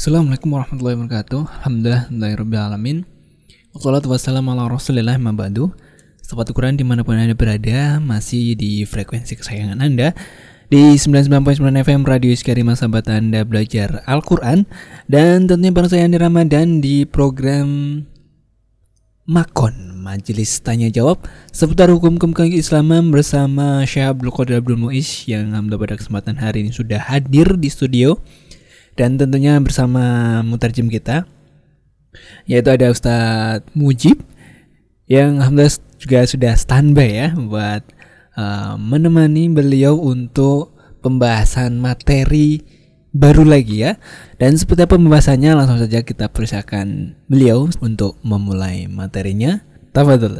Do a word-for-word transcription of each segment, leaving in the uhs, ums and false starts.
Assalamualaikum warahmatullahi wabarakatuh. Alhamdulillahirabbil alamin. Wassalatu wassalamu ala Rasulillah ma ba'du. Sobat Quran dimanapun Anda berada, masih di frekuensi kesayangan Anda di sembilan puluh sembilan koma sembilan F M Radio Iskarima, sahabat Anda belajar Al-Quran. Dan tentunya bareng saya Andi Ramadan di program Makon, Majelis Tanya Jawab seputar hukum-hukum keislaman bersama Syekh Abdul Qadir Abdul Muiz yang alhamdulillah pada kesempatan hari ini sudah hadir di studio. Dan tentunya bersama mutarjem kita, yaitu ada Ustadz Mujib yang alhamdulillah juga sudah standby ya buat uh, menemani beliau untuk pembahasan materi baru lagi ya. Dan seperti apa pembahasannya, langsung saja kita persilakan beliau untuk memulai materinya. Tafadhol.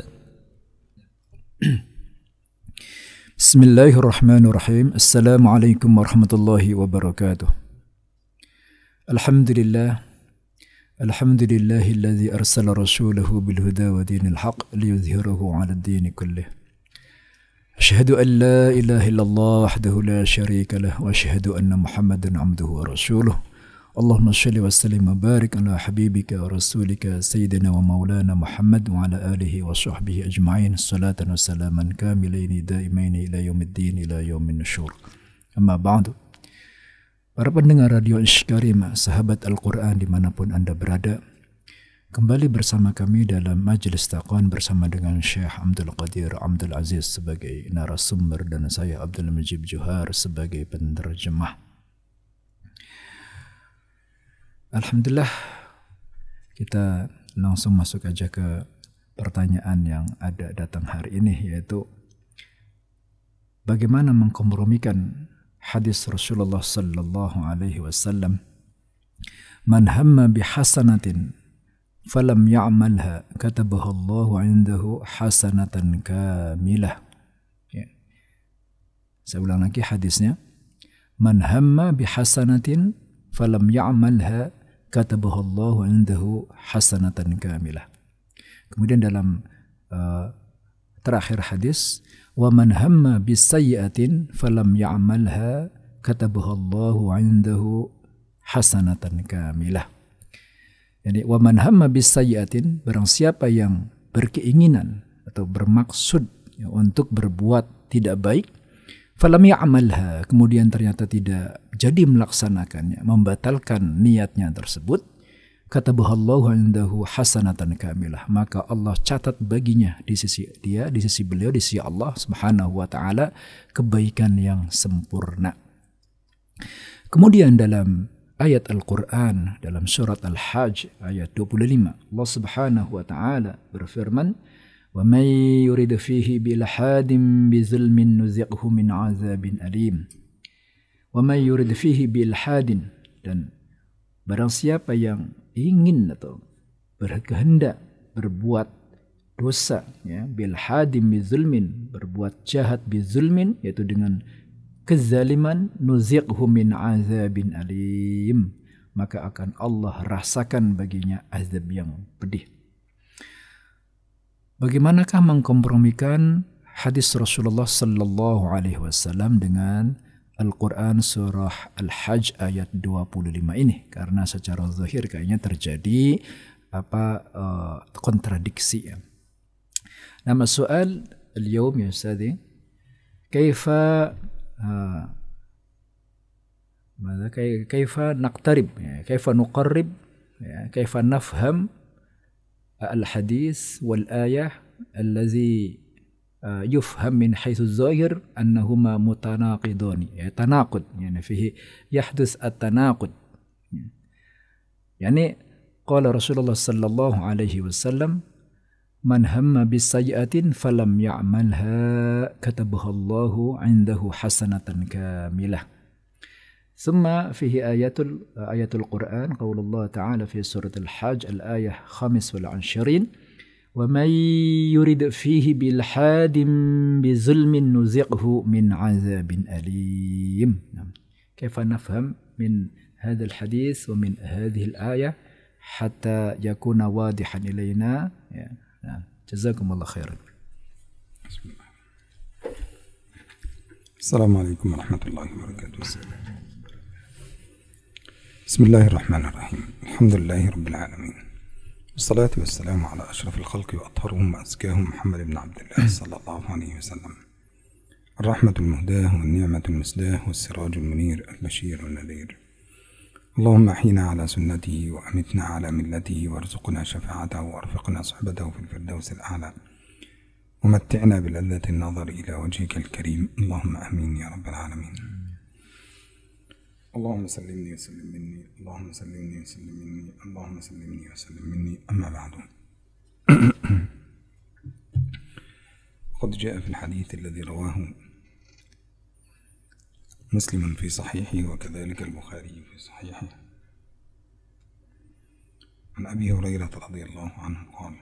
Bismillahirrahmanirrahim. Assalamualaikum warahmatullahi wabarakatuh. Alhamdulillah. Alhamdulillahilladzi arsala rasulahu bil huda wa dinil haq liyudhhirahu 'ala ad-din kullih. Asyhadu an la ilaha illallah wahdahu la syarika lah wa asyhadu anna Muhammadan 'abduhu wa rasuluh. Allahumma shalli wa sallim wa barik ala habibika wa rasulika sayyidina wa maulana Muhammad wa ala alihi wa sahbihi ajma'in. Salatan wa salaman kamilaini daimaini ila yaumiddin ila yaumin nusyur. Amma ba'du. Para pendengar Radio Iskarima, sahabat Al-Quran dimanapun Anda berada, kembali bersama kami dalam Majelis Taqwan bersama dengan Syekh Abdul Qadir Abdul Aziz sebagai narasumber dan saya Abdul Mujib Johar sebagai penerjemah. Alhamdulillah, kita langsung masuk aja ke pertanyaan yang ada datang hari ini, yaitu bagaimana mengkompromikan hadis Rasulullah sallallahu alaihi wasallam, man hamma bihasanatin falam ya'malha katabaha Allahu 'indahu hasanatan kamilah. Ya. Saya ulang lagi hadisnya. Man hamma bihasanatin falam ya'malha katabaha Allahu 'indahu hasanatan kamilah. Kemudian dalam uh, terakhir hadis, wa man hamma bisayyi'atin falam ya'malha katabaha Allahu 'indahu hasanatan kamilah. Jadi wa man hamma bisayyi'atin, barang siapa yang berkeinginan atau bermaksud ya, untuk berbuat tidak baik, falam ya'malha, kemudian ternyata tidak jadi melaksanakannya, membatalkan niatnya tersebut, katabaha Allahu 'indahu hasanatan kamilah, maka Allah catat baginya di sisi dia, di sisi beliau, di sisi Allah Subhanahu wa taala kebaikan yang sempurna. Kemudian dalam ayat Al-Qur'an dalam surat Al-Hajj ayat dua puluh lima, Allah Subhanahu wa taala berfirman, "Wa may yurid fihi bil hadim bi zulmin nuziqhu min 'adzabin alim." Wa may yurid fihi bil hadin, dan barang siapa yang ingin atau berkehendak berbuat dosa ya, bil hadim bizulmin, berbuat jahat bizulmin, yaitu dengan kezaliman, nuziqhu min azabin alim, maka akan Allah rasakan baginya azab yang pedih. Bagaimanakah mengkompromikan hadis Rasulullah sallallahu alaihi wasallam dengan Al-Quran surah Al-Hajj ayat dua puluh lima ini? Karena secara zahir kayaknya terjadi apa uh, kontradiksi ya. Nama soal al-yawm ya Ustadz, kaifa uh, ماذا كيف نقترب كيف نقرب كيف نفهم الحديث والآية الذي يفهم من حيث الظاهر أنهما متناقضان، يعني تناقض، يعني فيه يحدث التناقض. يعني قال رسول الله صلى الله عليه وسلم من هم بالسيئة فلم يعملها كتبها الله عنده حسنة كاملة. ثم فيه آيات آيات القرآن قول الله تعالى في سورة الحج الآية خمس والعشرين، وَمَنْ يُرِدْ فِيهِ بِالْحَادٍ بِظُلْمٍ نُزِقْهُ مِنْ عَذَابٍ أَلِيمٍ. كيف نفهم من هذا الحديث ومن هذه الآية حتى يكون واضحا إلينا؟ جزاكم الله خيرا. السلام عليكم ورحمة الله وبركاته. بسم الله الرحمن الرحيم. الحمد لله رب العالمين، والصلاة والسلام على أشرف الخلق وأطهرهم وأزكاهم محمد بن عبد الله صلى الله عليه وسلم، الرحمة المهداة والنعمة المسداة والسراج المنير البشير النذير. اللهم أحينا على سنته وأمتنا على ملته وارزقنا شفاعته وارفقنا صحبته في الفردوس الأعلى ومتعنا بلذة النظر إلى وجهك الكريم، اللهم آمين يا رب العالمين. اللهم سلمني وسلم مني، اللهم سلمني وسلم مني، اللهم سلمني وسلم مني. أما بعد، قد جاء في الحديث الذي رواه مسلم في صحيحه وكذلك البخاري في صحيحه عن أبي هريرة رضي الله عنه قال: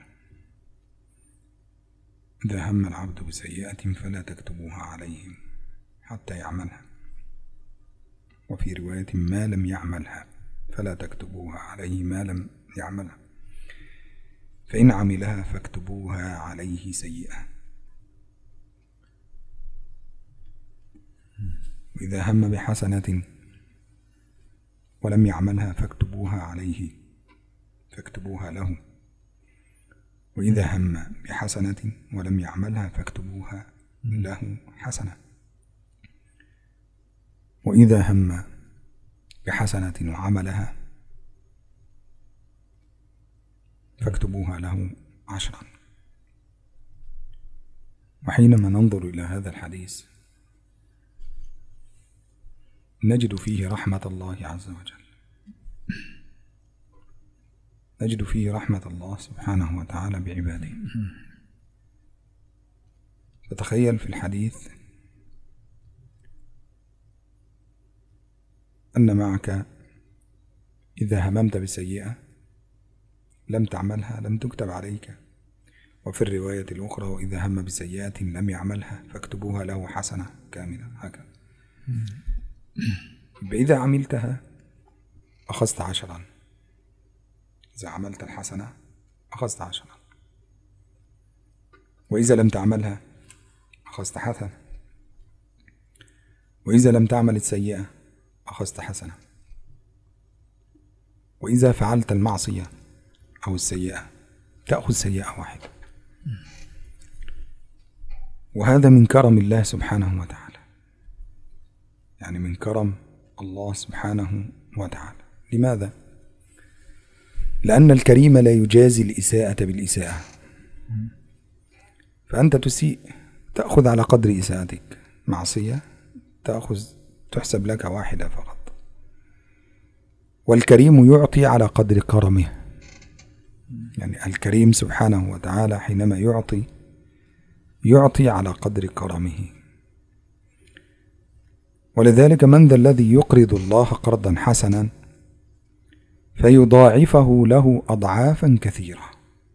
إذا هم العبد بسيئة فلا تكتبوها عليه حتى يعملها، وفي رواية ما لم يعملها فلا تكتبوها عليه ما لم يعملها، فإن عملها فاكتبوها عليه سيئة. وإذا هم بحسنة ولم يعملها فاكتبوها عليه فاكتبوها له، وإذا هم بحسنة ولم يعملها فاكتبوها له حسنة، وإذا هم بحسنة وعملها فاكتبوها له عشرا. وحينما ننظر إلى هذا الحديث نجد فيه رحمة الله عز وجل، نجد فيه رحمة الله سبحانه وتعالى بعباده. فتخيل في الحديث أن معك إذا هممت بسيئة لم تعملها لم تكتب عليك، وفي الرواية الأخرى وإذا هم بسيئة لم يعملها فاكتبوها له حسنة كاملة. هكذا. إذا عملتها أخذت عشرا، إذا عملت الحسنة أخذت عشرا، وإذا لم تعملها أخذت حسنة، وإذا لم تعمل السيئة أخذت حسنة، وإذا فعلت المعصية أو السيئة تأخذ سيئة واحدة. وهذا من كرم الله سبحانه وتعالى، يعني من كرم الله سبحانه وتعالى. لماذا؟ لأن الكريم لا يجازي الإساءة بالإساءة، فأنت تسيء تأخذ على قدر إساءتك، معصية تأخذ تحسب لك واحدة فقط، والكريم يعطي على قدر كرمه. يعني الكريم سبحانه وتعالى حينما يعطي يعطي على قدر كرمه. ولذلك من ذا الذي يقرض الله قرضا حسنا فيضاعفه له أضعافا كثيرة.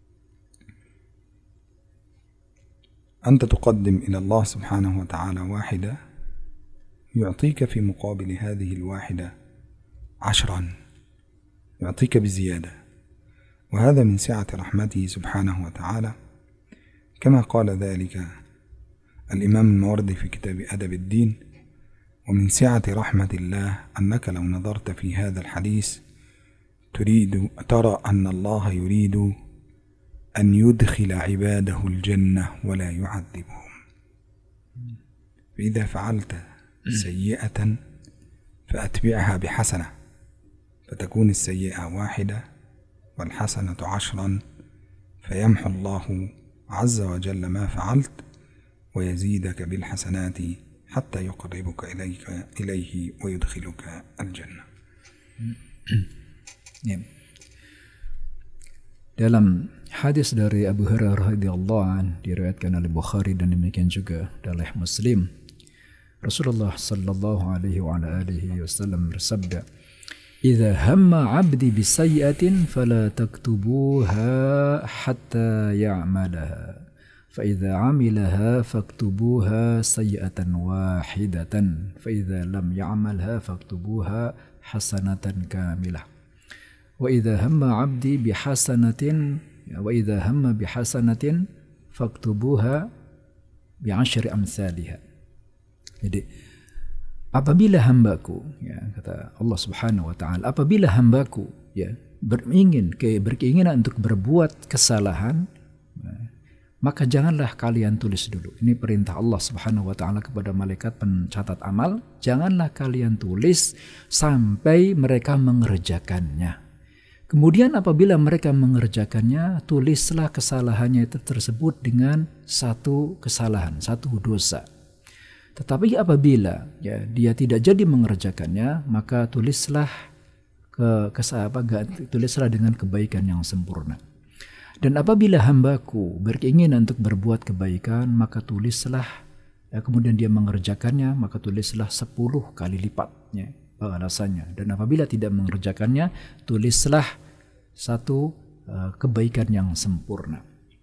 أنت تقدم إلى الله سبحانه وتعالى واحدة يعطيك في مقابل هذه الواحدة عشرا، يعطيك بزيادة. وهذا من سعة رحمته سبحانه وتعالى، كما قال ذلك الإمام الماوردي في كتاب أدب الدين: ومن سعة رحمة الله أنك لو نظرت في هذا الحديث تريد ترى أن الله يريد أن يدخل عباده الجنة ولا يعذبهم. فإذا فعلت سيئة فأتبعها بحسنة، فتكون السيئة واحدة والحسنة عشرا، فيمحو الله عز وجل ما فعلت ويزيدك بالحسنات حتى يقربك إليك إليه ويدخلك الجنة. Dalam hadis dari Abu Hurairah radhiyallahu anhu diriwayatkan oleh Bukhari dan demikian juga oleh Muslim, Rasulullah sallallahu alaihi wa alihi wasallam bersabda: "Idza hamma 'abdi bisayyi'atin fala taktubuha hatta ya'malaha, fa idza 'amilaha faktubuha sayyi'atan wahidatan, fa idza lam ya'malha faktubuha hasanatan kamilah. Wa idza hamma 'abdi bihasanatin wa idza hamma bihasanatin faktubuha bi'ashri amsalha." Jadi apabila hambaku, ya, kata Allah Subhanahu wa taala, apabila hambaku ya beringin ke berkeinginan untuk berbuat kesalahan, maka janganlah kalian tulis dulu. Ini perintah Allah Subhanahu wa taala kepada malaikat pencatat amal, janganlah kalian tulis sampai mereka mengerjakannya. Kemudian apabila mereka mengerjakannya, tulislah kesalahannya itu tersebut dengan satu kesalahan, satu dosa. Tetapi apabila ya dia tidak jadi mengerjakannya, maka tulislah ke kesahabat, tulislah dengan kebaikan yang sempurna. Dan apabila hambaku berkeinginan untuk berbuat kebaikan, maka tulislah, ya, kemudian dia mengerjakannya, maka tulislah sepuluh kali lipatnya balasannya. Dan apabila tidak mengerjakannya, tulislah satu uh, kebaikan yang sempurna.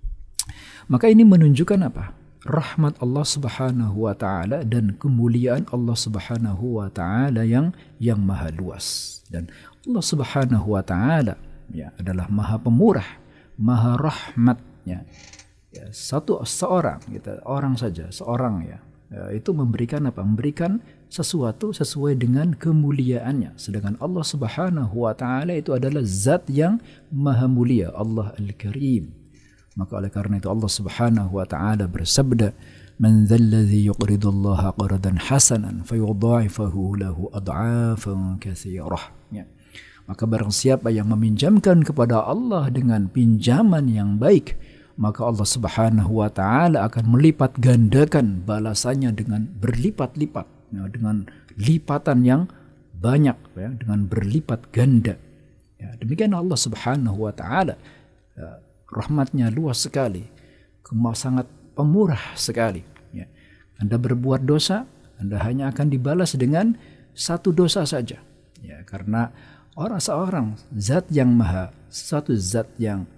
Maka ini menunjukkan apa? Rahmat Allah Subhanahu wa taala dan kemuliaan Allah Subhanahu wa taala yang yang maha luas. Dan Allah Subhanahu wa taala ya adalah maha pemurah, maha rahmatnya. Ya, satu seorang kita orang saja, seorang ya, ya itu memberikan apa? Memberikan sesuatu sesuai dengan kemuliaannya. Sedangkan Allah Subhanahu wa taala itu adalah zat yang maha mulia, Allah Al-Karim. Maka oleh karena itu Allah Subhanahu wa taala bersabda, "Man dzalladzi yuqridullaha qardan hasanan fayudha'ifahu lahu ad'afan katsirah." Ya. Maka barang siapa yang meminjamkan kepada Allah dengan pinjaman yang baik, maka Allah Subhanahu wa taala akan melipat gandakan balasannya dengan berlipat-lipat, ya, dengan lipatan yang banyak, ya, dengan berlipat ganda. Ya, demikian Allah Subhanahu wa taala. Ya, rahmatnya luas sekali, sangat pemurah sekali. Ya. Anda berbuat dosa, Anda hanya akan dibalas dengan satu dosa saja. Ya, karena orang seorang zat yang maha, satu zat yang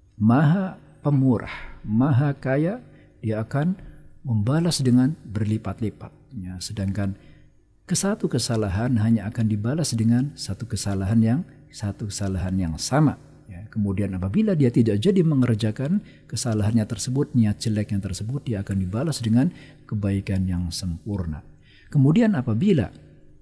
maha pemurah, maha kaya, dia akan membalas dengan berlipat-lipat. Ya, sedangkan ke satu kesalahan hanya akan dibalas dengan satu kesalahan yang satu kesalahan yang sama. Ya, kemudian apabila dia tidak jadi mengerjakan kesalahannya tersebut, niat jeleknya tersebut, dia akan dibalas dengan kebaikan yang sempurna. Kemudian apabila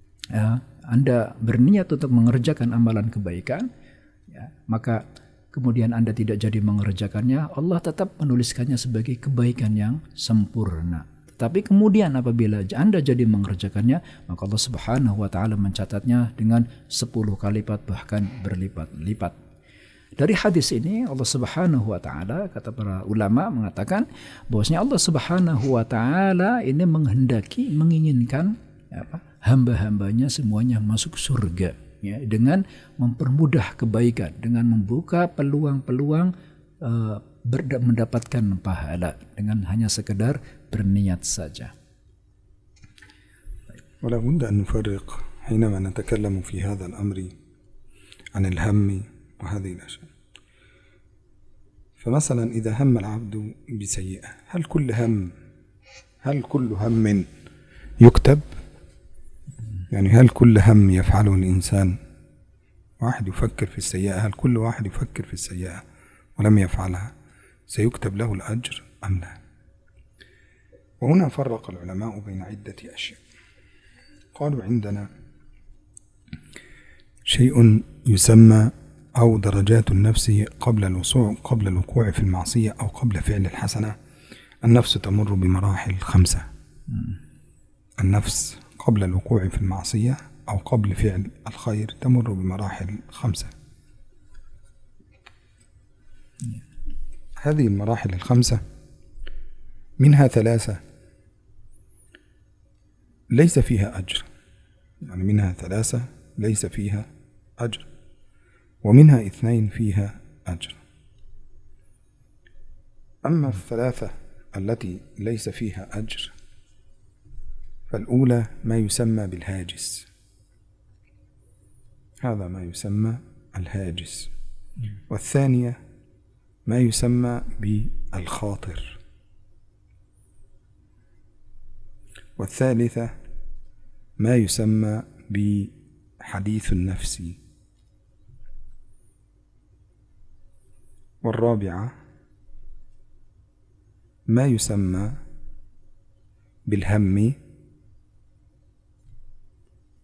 ya, Anda berniat untuk mengerjakan amalan kebaikan, ya, maka kemudian Anda tidak jadi mengerjakannya, Allah tetap menuliskannya sebagai kebaikan yang sempurna. Tapi kemudian apabila Anda jadi mengerjakannya, maka Allah Subhanahu wa taala mencatatnya dengan sepuluh kali lipat, bahkan berlipat-lipat. Dari hadis ini Allah Subhanahu wa taala, kata para ulama mengatakan bahwasanya Allah Subhanahu wa taala ini menghendaki, menginginkan apa? Hamba-hambanya semuanya masuk surga, ya, dengan mempermudah kebaikan, dengan membuka peluang-peluang uh, mendapatkan pahala dengan hanya sekedar berniat saja. ولا بد أن نفرق حينما نتكلم في هذا الأمر عن الهم وهذه الأشياء. فمثلا إذا هم العبد بسيئة، هل كل هم هل كل هم يكتب؟ يعني هل كل هم يفعله الإنسان واحد يفكر في السيئة، هل كل واحد يفكر في السيئة ولم يفعلها سيكتب له الأجر أم لا؟ وهنا فرق العلماء بين عدة أشياء. قالوا عندنا شيء يسمى أو درجات النفس قبل الوقوع قبل الوقوع في المعصية أو قبل فعل الحسنة. النفس تمر بمراحل خمسة. النفس قبل الوقوع في المعصية أو قبل فعل الخير تمر بمراحل خمسة. هذه المراحل الخمسة منها ثلاثة ليس فيها أجر، يعني منها ثلاثة ليس فيها أجر، ومنها اثنين فيها أجر. أما الثلاثة التي ليس فيها أجر فالأولى ما يسمى بالهاجس، هذا ما يسمى الهاجس، والثانية ما يسمى بالخاطر، والثالثة ما يسمى بحديث النفس، والرابعة ما يسمى بالهم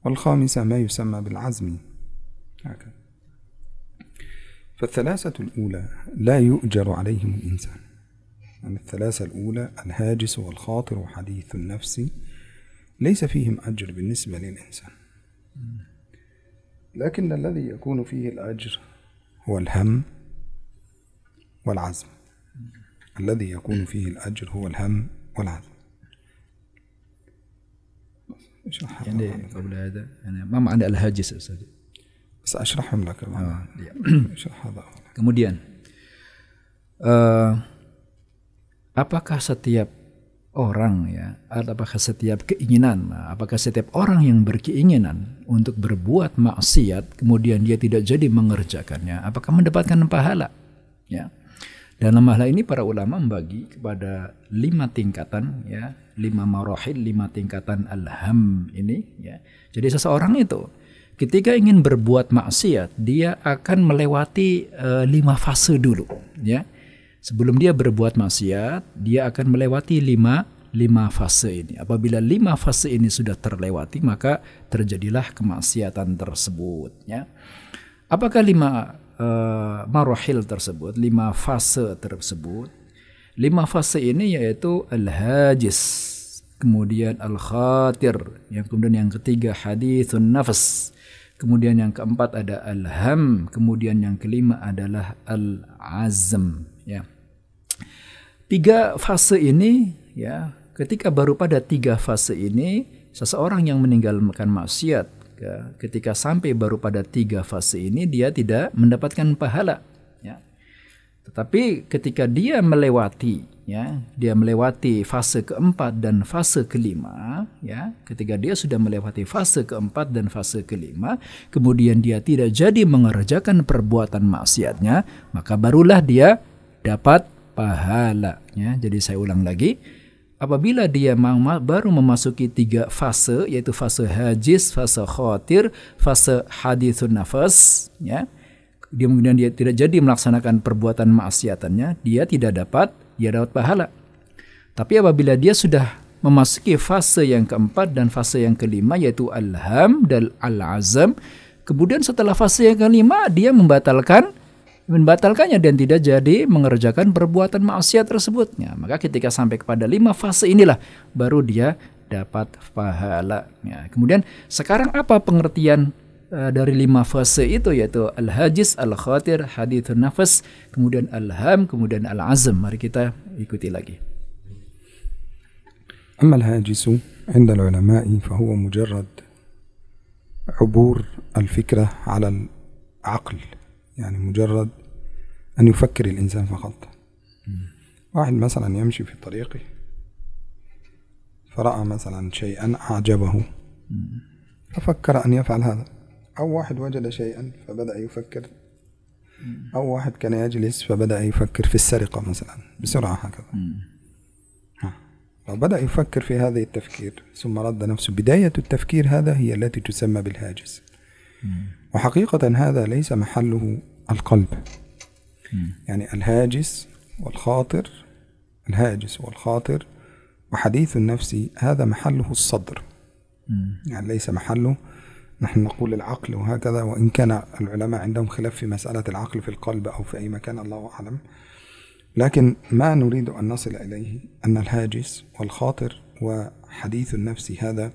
والخامسة ما يسمى بالعزم هكذا. فالثلاثة الأولى لا يؤجر عليهم الإنسان، يعني الثلاثة الأولى الهاجس والخاطر وحديث النفس ليس فيهم أجر بالنسبة للإنسان، لكن الذي يكون فيه الأجر هو الهم والعزم. الذي يكون فيه الأجر هو الهم والعزم. يعني قبل هذا يعني ما معنى الهاجس أستاذ؟ سأشرحهم لك. آه. أشرح هذا. Kemudian uh, apakah setiap orang ya, apakah setiap keinginan, apakah setiap orang yang berkeinginan untuk berbuat maksiat kemudian dia tidak jadi mengerjakannya, apakah mendapatkan pahala? Ya. Dalam hal ini para ulama membagi kepada lima tingkatan ya, lima marahil, lima tingkatan al-ham ini ya. Jadi seseorang itu ketika ingin berbuat maksiat, dia akan melewati uh, lima fase dulu ya. Sebelum dia berbuat maksiat, dia akan melewati lima lima fase ini. Apabila lima fase ini sudah terlewati, maka terjadilah kemaksiatan tersebut ya. Apakah lima Uh, marahil tersebut, lima fase tersebut? Lima fase ini yaitu al-hajis, kemudian al-khatir, yang kemudian yang ketiga hadithun nafs, kemudian yang keempat ada al-ham, kemudian yang kelima adalah al-azm ya. Tiga fase ini ya, ketika baru pada tiga fase ini seseorang yang meninggalkan maksiat ketika sampai baru pada tiga fase ini dia tidak mendapatkan pahala ya. Tetapi ketika dia melewati ya, dia melewati fase keempat dan fase kelima ya, ketika dia sudah melewati fase keempat dan fase kelima kemudian dia tidak jadi mengerjakan perbuatan maksiatnya, maka barulah dia dapat pahala ya. Jadi saya ulang lagi, apabila dia baru memasuki tiga fase, yaitu fase hajis, fase khatir, fase hadithun nafas, ya, dia kemudian dia tidak jadi melaksanakan perbuatan maksiatannya, dia tidak dapat, dia dapat pahala. Tapi apabila dia sudah memasuki fase yang keempat dan fase yang kelima, yaitu al-ham dan al-azam, kemudian setelah fase yang kelima dia membatalkan membatalkannya dan tidak jadi mengerjakan perbuatan maksiat tersebutnya. Maka ketika sampai kepada lima fase inilah baru dia dapat pahala ya. Kemudian sekarang apa pengertian uh, dari lima fase itu, yaitu al-hajis, al-khatir, hadithun nafas, kemudian al-ham, kemudian al-azm. Mari kita ikuti lagi. أما الهاجس عند العلماء فهو مجرد عبور الفكرة على العقل، يعني مجرد أن يفكر الإنسان فقط. واحد مثلا يمشي في طريقه فرأى مثلا شيئا أعجبه ففكر أن يفعل هذا، أو واحد وجد شيئا فبدأ يفكر، أو واحد كان يجلس فبدأ يفكر في السرقة مثلا بسرعة هكذا. لو بدأ يفكر في هذا التفكير ثم رد نفسه، بداية التفكير هذا هي التي تسمى بالهاجس. وحقيقة هذا ليس محله القلب، يعني الهاجس والخاطر، الهاجس والخاطر وحديث النفس هذا محله الصدر، يعني ليس محله نحن نقول العقل وهكذا، وإن كان العلماء عندهم خلاف في مسألة العقل في القلب أو في أي مكان الله أعلم، لكن ما نريد أن نصل إليه أن الهاجس والخاطر وحديث النفس هذا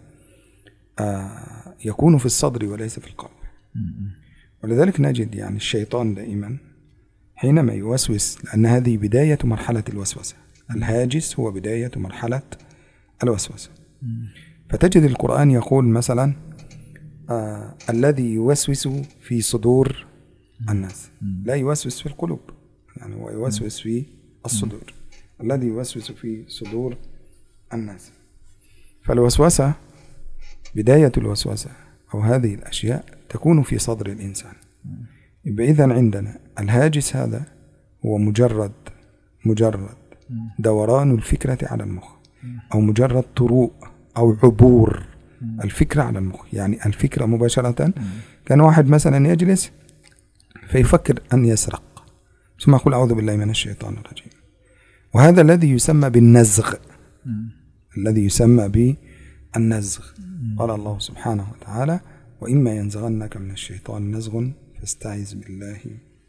يكون في الصدر وليس في القلب. ولذلك نجد يعني الشيطان دائما حينما يوسوس، لأن هذه بداية مرحلة الوسوسة، الهاجس هو بداية مرحلة الوسوسة. فتجد القرآن يقول مثلا آه الذي يوسوس في صدور الناس، لا يوسوس في القلوب، يعني هو يوسوس في الصدور، الذي يوسوس في صدور الناس. فالوسوسة بداية الوسوسة أو هذه الأشياء تكون في صدر الإنسان. إذن عندنا الهاجس هذا هو مجرد مجرد دوران الفكرة على المخ، أو مجرد طروء أو عبور الفكرة على المخ، يعني الفكرة مباشرة. كان واحد مثلا يجلس فيفكر أن يسرق ثم يقول أعوذ بالله من الشيطان الرجيم، وهذا الذي يسمى بالنزغ، الذي يسمى النزغ. قال الله سبحانه وتعالى وإما ينزغنك من الشيطان نزغ فاستعذ بالله.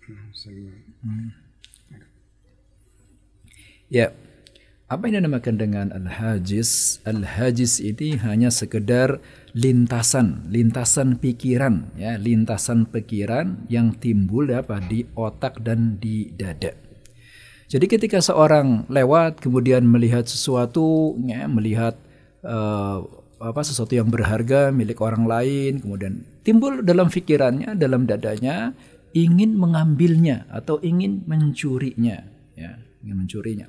Ya, apa yang dinamakan dengan al-hajiz? Al-hajiz ini hanya sekedar lintasan, lintasan pikiran, ya, lintasan pikiran yang timbul apa di otak dan di dada. Jadi ketika seorang lewat kemudian melihat sesuatu, ya, melihat uh, apa sesuatu yang berharga milik orang lain, kemudian timbul dalam pikirannya, dalam dadanya ingin mengambilnya atau ingin mencurinya, ya, ingin mencurinya.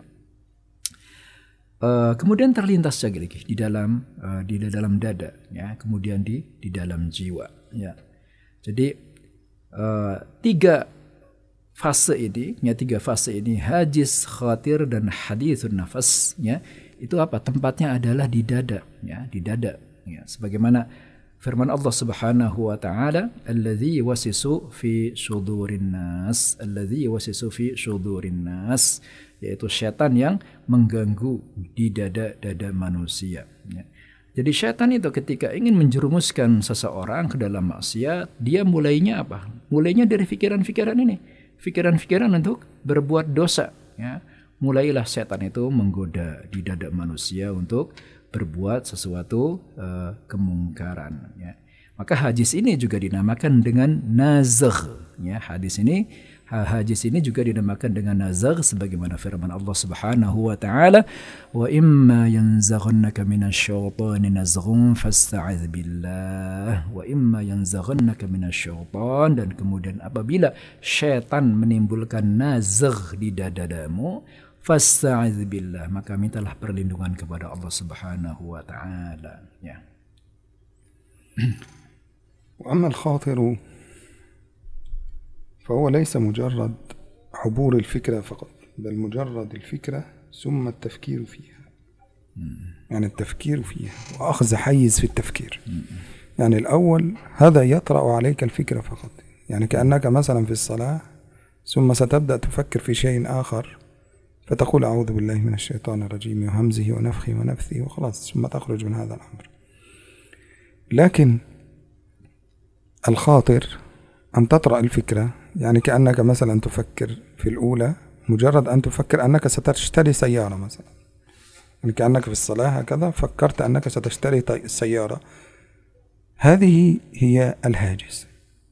Uh, kemudian terlintas lagi lagi di dalam uh, di dalam dada, ya, kemudian di di dalam jiwa, ya. Jadi uh, tiga fase ini, ya, tiga fase ini, hajiz, khatir, dan hadithun nafas, ya, itu apa? Tempatnya adalah di dada, ya, di dada, ya. Sebagaimana firman Allah Subhanahu wa taala, "Alladzi yuwassisu fi syudurin nas", alladzi yuwassisu fi syudurin nas, yaitu setan yang mengganggu di dada-dada manusia, ya. Jadi setan itu ketika ingin menjerumuskan seseorang ke dalam maksiat, dia mulainya apa? Mulainya dari pikiran-pikiran ini, pikiran-pikiran untuk berbuat dosa, ya. Mulailah setan itu menggoda di dada manusia untuk berbuat sesuatu uh, kemungkaran, ya. Maka hajiz ini juga dinamakan dengan nazagh, ya. Hadis ini hajiz ini juga dinamakan dengan nazagh sebagaimana firman Allah Subhanahu wa taala, "Wa imma yanzaghannaka minasyaitani nazghun fasta'iz billah." Wa imma yanzaghannaka minasyaitan, dan kemudian apabila syaitan menimbulkan nazagh di dadamu, fasta'iz billah, maka mintalah perlindungan kepada Allah Subhanahu wa taala, ya. وأما الخاطر فهو ليس مجرد عبور الفكرة فقط، بل مجرد الفكرة ثم التفكير فيها، يعني التفكير فيها وأخذ حيز في التفكير. يعني الأول هذا يطرأ عليك الفكرة فقط، يعني كأنك مثلا في الصلاة ثم ستبدأ تفكر في شيء آخر فتقول أعوذ بالله من الشيطان الرجيم وهمزه ونفخه ونفثه وخلاص، ثم تخرج من هذا الأمر. لكن الخاطر أن تطرأ الفكرة، يعني كأنك مثلا تفكر في الأولى، مجرد أن تفكر أنك ستشتري سيارة مثلا، يعني كأنك في الصلاة هكذا فكرت أنك ستشتري سيارة، هذه هي الهاجس.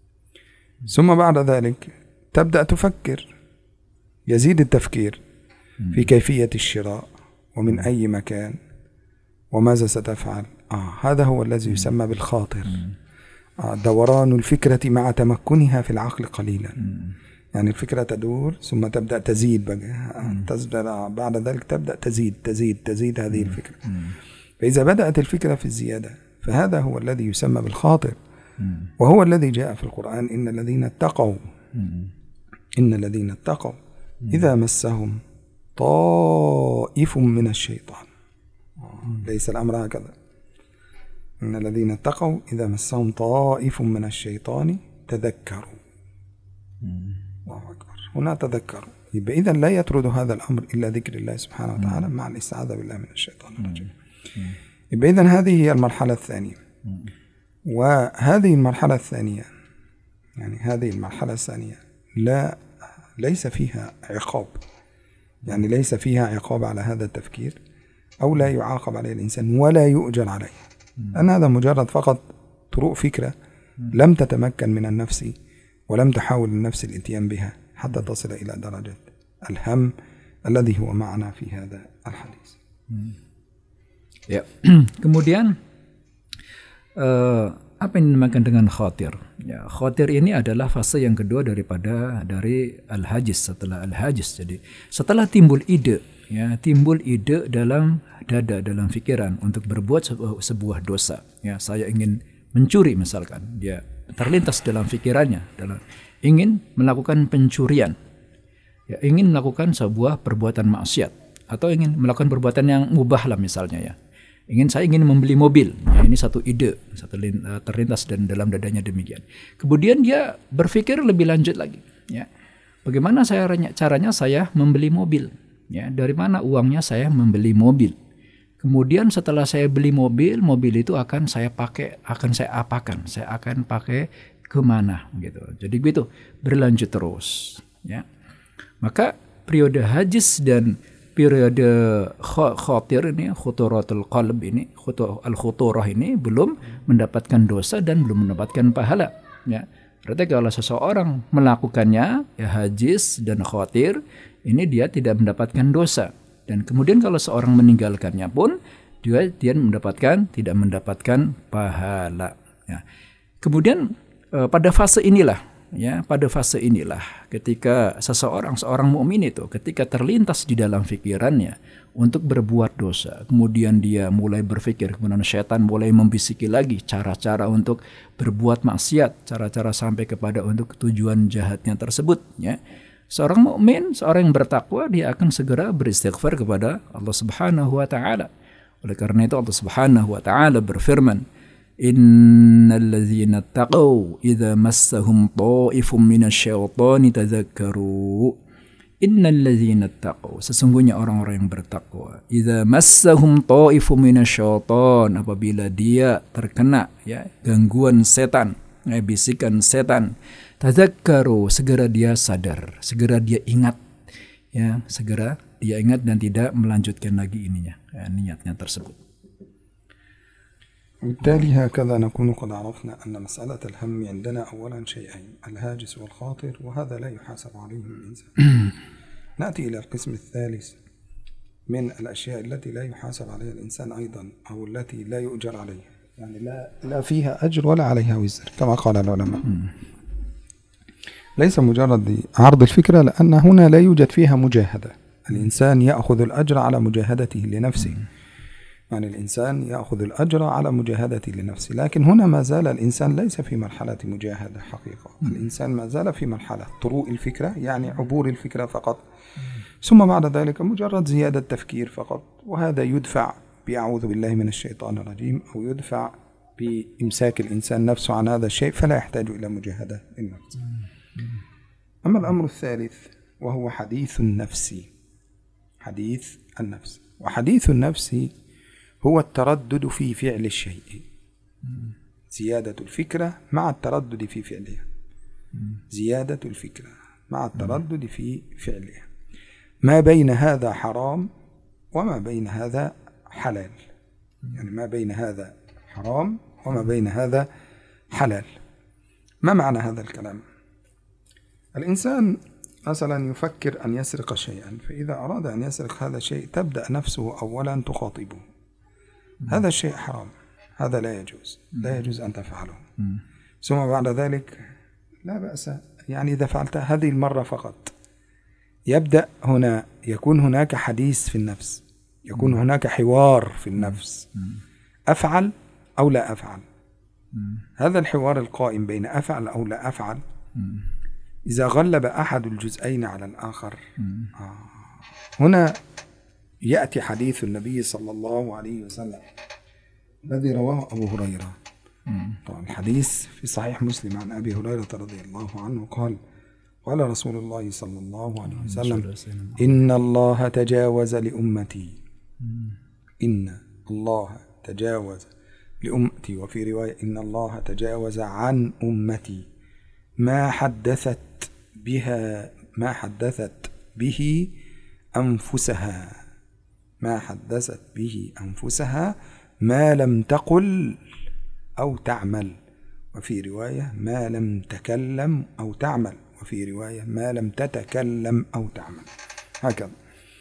ثم بعد ذلك تبدأ تفكر، يزيد التفكير في كيفية الشراء ومن أي مكان وماذا ستفعل. آه هذا هو الذي يسمى بالخاطر، آه دوران الفكرة مع تمكنها في العقل قليلا. يعني الفكرة تدور ثم تبدأ تزيد بقى، تزدر بعد ذلك تبدأ تزيد تزيد تزيد هذه الفكرة. فإذا بدأت الفكرة في الزيادة فهذا هو الذي يسمى بالخاطر، وهو الذي جاء في القرآن: إن الذين اتقوا إن الذين اتقوا إذا مسهم طائف من الشيطان. ليس الأمر هكذا، إن الذين اتقوا إذا مسهم طائف من الشيطان تذكروا. الله أكبر، هنا تذكروا. يبقى إذن لا يطرد هذا الأمر إلا ذكر الله سبحانه وتعالى مع الاستعاذة بالله من الشيطان الرجيم. يبقى إذن هذه هي المرحلة الثانية. وهذه المرحلة الثانية، يعني هذه المرحلة الثانية لا ليس فيها عقاب، يعني ليس فيها عقاب على هذا التفكير، أو لا يعاقب عليه الإنسان ولا يؤجر عليه، أن هذا مجرد فقط طرق فكرة لم تتمكن من النفس ولم تحاول النفس الاتيان بها حتى تصل إلى درجة الهم الذي هو معنا في هذا الحديث. Ya. Kemudian uh, apa yang dinamakan dengan khatir? Ya, khatir ini adalah fase yang kedua daripada dari al-hajiz, setelah al-hajiz. Jadi setelah timbul ide, ya, timbul ide dalam dada, dalam fikiran untuk berbuat sebuah, sebuah dosa. Ya, saya ingin mencuri misalkan, dia terlintas dalam fikirannya, dalam ingin melakukan pencurian, ya, ingin melakukan sebuah perbuatan maksiat, atau ingin melakukan perbuatan yang mubah lah misalnya, ya. Ingin saya ingin membeli mobil, ya, ini satu ide, satu terlintas dan dalam dadanya demikian. Kemudian dia berpikir lebih lanjut lagi, ya, bagaimana saya caranya saya membeli mobil, ya, dari mana uangnya saya membeli mobil. Kemudian setelah saya beli mobil, mobil itu akan saya pakai, akan saya apakan, saya akan pakai kemana gitu. Jadi begitu, berlanjut terus. Ya, maka periode hajis dan periode khotir ini, khuturatul qalb ini, al-khuturah ini belum mendapatkan dosa dan belum mendapatkan pahala. Ya, berarti kalau seseorang melakukannya, ya hajis dan khotir, ini dia tidak mendapatkan dosa. Dan kemudian kalau seorang meninggalkannya pun dia dia mendapatkan tidak mendapatkan pahala. Ya. Kemudian eh, pada fase inilah, ya pada fase inilah ketika seseorang seorang mukmin itu ketika terlintas di dalam pikirannya untuk berbuat dosa, kemudian dia mulai berpikir, kemudian setan mulai membisiki lagi cara-cara untuk berbuat maksiat, cara-cara sampai kepada untuk tujuan jahatnya tersebut. Ya. Seorang mukmin, seorang yang bertakwa, dia akan segera beristighfar kepada Allah Subhanahu wa taala. Oleh karena itu Allah Subhanahu wa taala berfirman, "Innal ladzina taqaw idza massahum ta'ifun minasyaitani tadzakkaru." Innal ladzina taqaw, sesungguhnya orang-orang yang bertakwa, idza massahum ta'ifun minasyaitan, apabila dia terkena ya gangguan setan, ya, bisikan setan, tadzakkaru, segera dia sadar, segera dia ingat, ya, segera dia ingat dan tidak melanjutkan lagi ininya, ya, niatnya tersebut. وبالتالي هكذا نكون قد عرفنا أن مسألة الهم عندنا أولا شيئين، الهاجس والخاطر، وهذا لا يحاسب عليه الإنسان. نأتي إلى القسم الثالث من الأشياء التي لا يحاسب عليها الإنسان أيضا، أو التي لا يؤجر عليها، يعني لا, لا فيها أجر ولا عليها وزر كما قال العلماء. ليس مجرد عرض الفكرة، لأن هنا لا يوجد فيها مجاهدة. الإنسان يأخذ الأجر على مجاهدته لنفسه، يعني الإنسان يأخذ الأجر على مجاهدته لنفسه، لكن هنا ما زال الإنسان ليس في مرحلة مجاهدة حقيقة. الإنسان ما زال في مرحلة طروء الفكرة، يعني عبور الفكرة فقط، ثم بعد ذلك مجرد زيادة تفكير فقط، وهذا يدفع بأعوذ بالله من الشيطان الرجيم، أو يدفع بإمساك الإنسان نفسه عن هذا الشيء، فلا يحتاج إلى مجاهدة للنفس. أما الأمر الثالث وهو حديث النفس. حديث النفس، وحديث النفس هو التردد في فعل الشيء، زيادة الفكرة مع التردد في فعلها، زيادة الفكرة مع التردد في فعلها، ما بين هذا حرام وما بين هذا حلال، يعني ما بين هذا حرام وما بين هذا حلال. ما معنى هذا الكلام؟ الإنسان مثلا يفكر أن يسرق شيئا، فإذا أراد أن يسرق هذا الشيء تبدأ نفسه أولا تخاطبه، هذا الشيء حرام، هذا لا يجوز، لا يجوز أن تفعله. ثم بعد ذلك لا بأس، يعني إذا فعلت هذه المرة فقط، يبدأ هنا يكون هناك حديث في النفس، يكون هناك حوار في النفس، أفعل أو لا أفعل. هذا الحوار القائم بين أفعل أو لا أفعل، إذا غلب أحد الجزئين على الآخر، آه هنا يأتي حديث النبي صلى الله عليه وسلم الذي رواه أبو هريرة. طبعا الحديث في صحيح مسلم عن أبي هريرة رضي الله عنه قال: قال رسول الله صلى الله عليه وسلم: إن الله تجاوز لأمتي، إن الله تجاوز لأمتي، وفي رواية إن الله تجاوز عن أمتي ما حدثت بها ما حدثت به أنفسها ما حدثت به أنفسها ما لم تقل أو تعمل، وفي رواية ما لم تكلم أو تعمل، وفي رواية ما لم تتكلم أو تعمل. هكذا.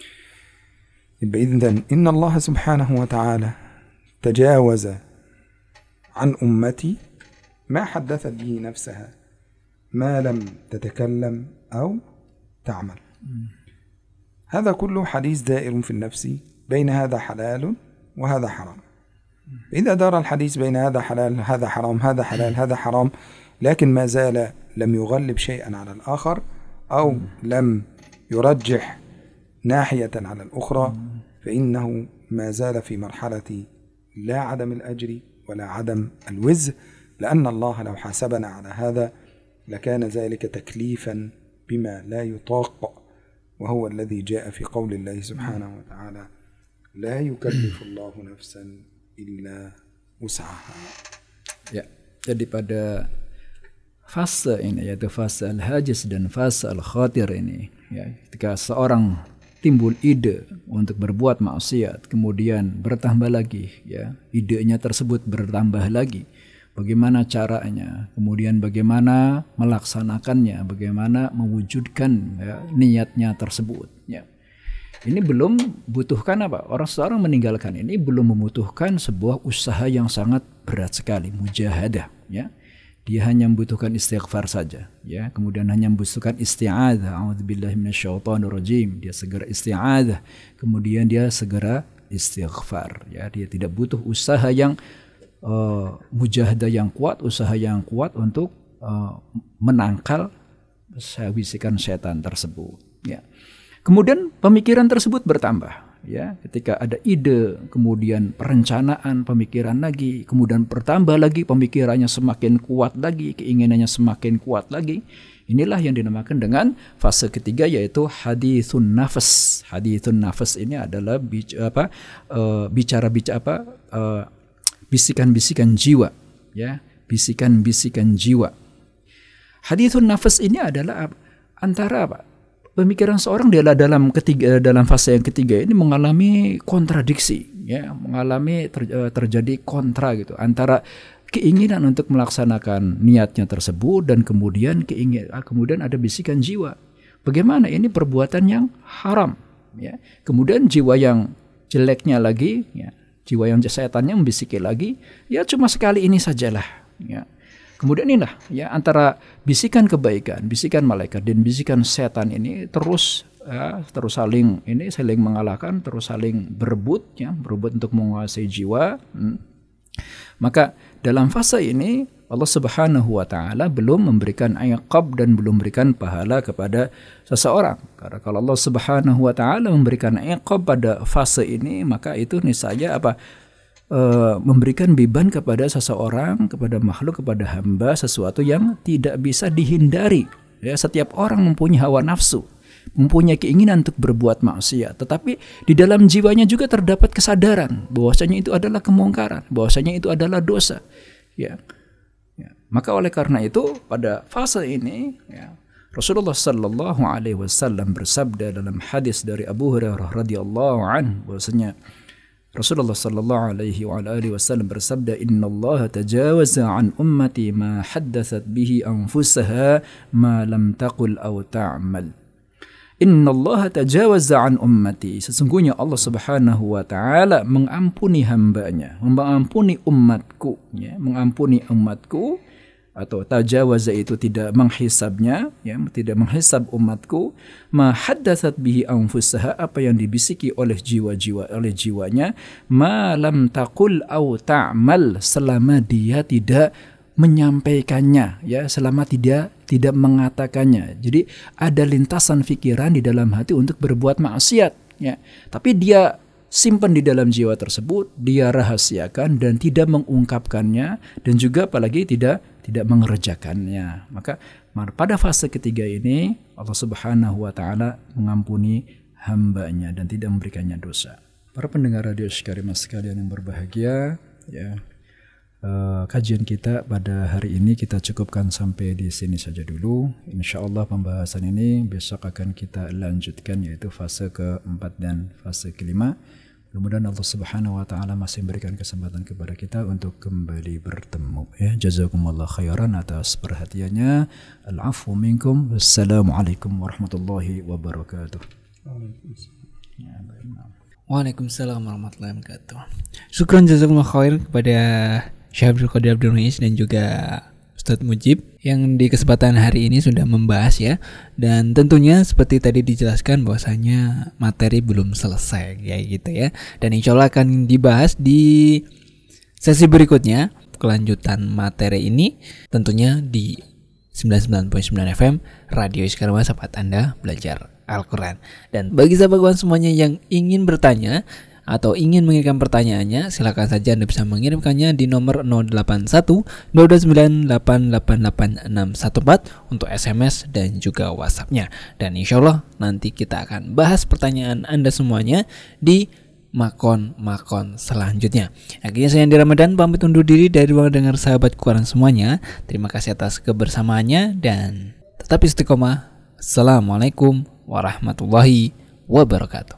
إذن إن الله سبحانه وتعالى تجاوز عن أمتي ما حدثت به نفسها ما لم تتكلم أو تعمل. هذا كله حديث دائر في النفس بين هذا حلال وهذا حرام. إذا دار الحديث بين هذا حلال هذا حرام هذا حلال هذا حرام، لكن ما زال لم يغلب شيئا على الآخر، أو لم يرجح ناحية على الأخرى، فإنه ما زال في مرحلة لا عدم الأجر ولا عدم الوزر، لأن الله لو حاسبنا على هذا لكان ذلك تكليفا بما لا يطاق، وهو الذي جاء في قول الله سبحانه وتعالى: La yukallifullahu nafsan illa wus'aha. Ya, jadi pada fase ini, yaitu fase al-hajis dan fase al-khatir ini, ya, ketika seorang timbul ide untuk berbuat maksiat, kemudian bertambah lagi, ya, idenya tersebut bertambah lagi, bagaimana caranya, kemudian bagaimana melaksanakannya, bagaimana mewujudkan, ya, niatnya tersebut, ya. Ini belum butuhkan apa? Orang seorang meninggalkan ini belum membutuhkan sebuah usaha yang sangat berat sekali, mujahadah, ya. Dia hanya membutuhkan istighfar saja, ya. Kemudian hanya membutuhkan isti'adzah, a'udzubillahi minasyaitonirrajim. Dia segera isti'adzah, kemudian dia segera istighfar, ya. Dia tidak butuh usaha yang uh, mujahadah yang kuat, usaha yang kuat untuk uh, menangkal bisikan setan tersebut, ya. Kemudian pemikiran tersebut bertambah, ya. Ketika ada ide, kemudian perencanaan, pemikiran lagi, kemudian bertambah lagi, pemikirannya semakin kuat lagi, keinginannya semakin kuat lagi. Inilah yang dinamakan dengan fase ketiga, yaitu hadithun nafas. Hadithun nafas ini adalah bicara apa? Uh, bicara-bicara apa? Uh, bisikan-bisikan jiwa, ya. Bisikan-bisikan jiwa. Hadithun nafas ini adalah antara apa? Pemikiran seorang dia dalam ketiga dalam fase yang ketiga ini mengalami kontradiksi, ya, mengalami ter, terjadi kontra gitu antara keinginan untuk melaksanakan niatnya tersebut dan kemudian keingin kemudian ada bisikan jiwa. Bagaimana ini perbuatan yang haram, ya. Kemudian jiwa yang jeleknya lagi, ya, jiwa yang setannya membisiki lagi, ya cuma sekali ini sajalah, ya. Kemudian inilah, ya, antara bisikan kebaikan, bisikan malaikat dan bisikan setan ini terus, ya, terus saling ini saling mengalahkan, terus saling berebut, ya, berebut untuk menguasai jiwa. Hmm. Maka dalam fase ini Allah Subhanahu wa taala belum memberikan iqab dan belum memberikan pahala kepada seseorang. Karena kalau Allah Subhanahu wa taala memberikan iqab pada fase ini, maka itu niscaya apa? Uh, memberikan beban kepada seseorang, kepada makhluk, kepada hamba, sesuatu yang tidak bisa dihindari, ya. Setiap orang mempunyai hawa nafsu, mempunyai keinginan untuk berbuat maksiat, tetapi di dalam jiwanya juga terdapat kesadaran bahwasanya itu adalah kemungkaran, bahwasanya itu adalah dosa, ya. Ya. Maka oleh karena itu pada fase ini, ya, Rasulullah Sallallahu Alaihi Wasallam bersabda dalam hadis dari Abu Hurairah radhiyallahu anhu bahwasanya Rasulullah sallallahu alaihi wa alihi wasallam bersabda, "Innallaha tajawaza an ummati ma haddathat bihi anfusaha ma lam taqul aw ta'mal." Innallaha tajawaza an ummati. Sesungguhnya Allah Subhanahu wa taala mengampuni hambanya, mengampuni umatku, ya, mengampuni umatku. Atau tajawaza itu tidak menghisabnya, ya, tidak menghisab umatku, ma haddatsat bihi anfusaha, apa yang dibisiki oleh jiwa-jiwa oleh jiwanya, ma lam taqul au ta'mal, selama dia tidak menyampaikannya, ya, selama tidak tidak mengatakannya. Jadi ada lintasan pikiran di dalam hati untuk berbuat maksiat, ya. Tapi dia simpan di dalam jiwa tersebut, dia rahasiakan dan tidak mengungkapkannya, dan juga apalagi tidak tidak mengerjakannya. Maka pada fase ketiga ini Allah Subhanahu wa taala mengampuni hambanya dan tidak memberikannya dosa. Para pendengar radio Karimah sekalian yang berbahagia, ya, uh, kajian kita pada hari ini kita cukupkan sampai di sini saja dulu. Insyaallah pembahasan ini besok akan kita lanjutkan, yaitu fase keempat dan fase kelima. Mudah-mudahan Allah Subhanahu wa taala masih memberikan kesempatan kepada kita untuk kembali bertemu, ya. Jazakumullah khairan atas perhatiannya. Al-afwu minkum. Wassalamualaikum warahmatullahi wabarakatuh. Waalaikumsalam warahmatullahi wabarakatuh. Syukran jazakumullah khair kepada Syekh Abdul Qadir Abdul Muiz dan juga Ustadz Mujib yang di kesempatan hari ini sudah membahas, ya. Dan tentunya seperti tadi dijelaskan bahwasanya materi belum selesai, ya, gitu ya. Dan insya Allah akan dibahas di sesi berikutnya, kelanjutan materi ini tentunya di sembilan puluh sembilan koma sembilan F M Radio Iskarma, sahabat Anda belajar Al-Quran. Dan bagi sahabat kawan semuanya yang ingin bertanya atau ingin mengirimkan pertanyaannya, silakan saja Anda bisa mengirimkannya di nomor nol delapan satu dua dua sembilan delapan delapan delapan enam satu empat untuk S M S dan juga WhatsApp-nya. Dan insya Allah nanti kita akan bahas pertanyaan Anda semuanya di makon-makon selanjutnya. Akhirnya saya Andi Ramadan pamit undur diri dari ruang dengar sahabat Quran semuanya. Terima kasih atas kebersamaannya dan tetap istiqomah. Assalamualaikum warahmatullahi wabarakatuh.